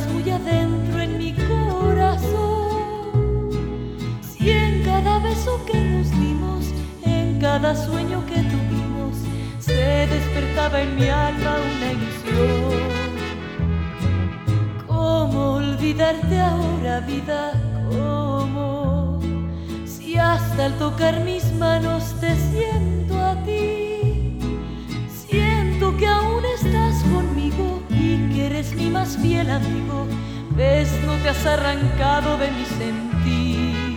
estás muy adentro en mi corazón. Si en cada beso que nos dimos, en cada sueño que tuvimos, se despertaba en mi alma una ilusión. ¿Cómo olvidarte ahora, vida? ¿Cómo? Si hasta al tocar mis manos te siento a ti, siento que aún estás conmigo y que eres mi más fiel amigo. Ves, no te has arrancado de mi sentir.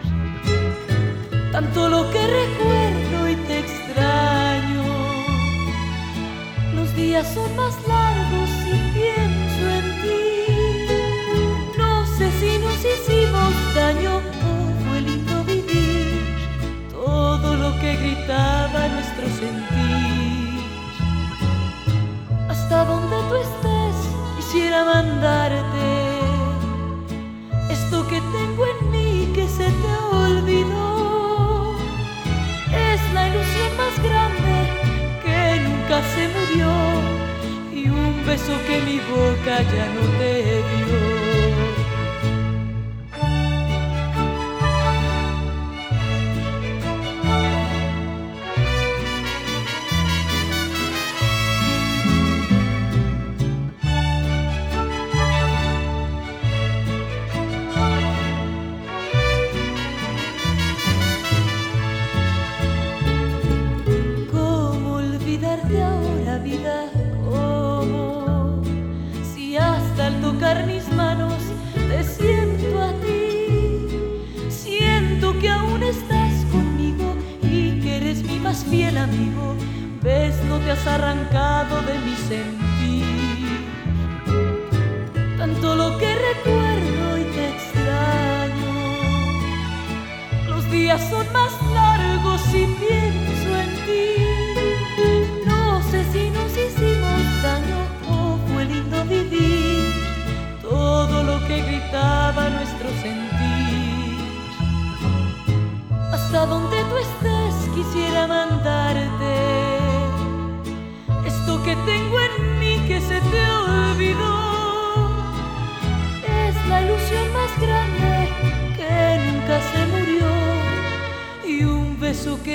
Tanto lo que recuerdo y te extraño. Los días son más largos si pienso en ti. No sé si nos hicimos daño o fue lindo vivir todo lo que gritaba nuestro sentir. Hasta donde tú estés quisiera mandarte esto que tengo en mí que se te olvidó. Es la ilusión más grande que nunca se murió y un beso que mi boca ya no te dio. Ahora, vida, ¿cómo? Si hasta al tocar mis manos te siento a ti, siento que aún estás conmigo y que eres mi más fiel amigo. Ves, no te has arrancado de mi sentir. Tanto lo que recuerdo y te extraño. Los días son más largos si pienso en ti. No sé si nos hicimos daño o fue lindo vivir todo lo que gritaba nuestro sentir. Hasta donde tú estés quisiera mandarte esto que tengo en mí que se te olvidó. Es la ilusión más grande que nunca se murió y un beso que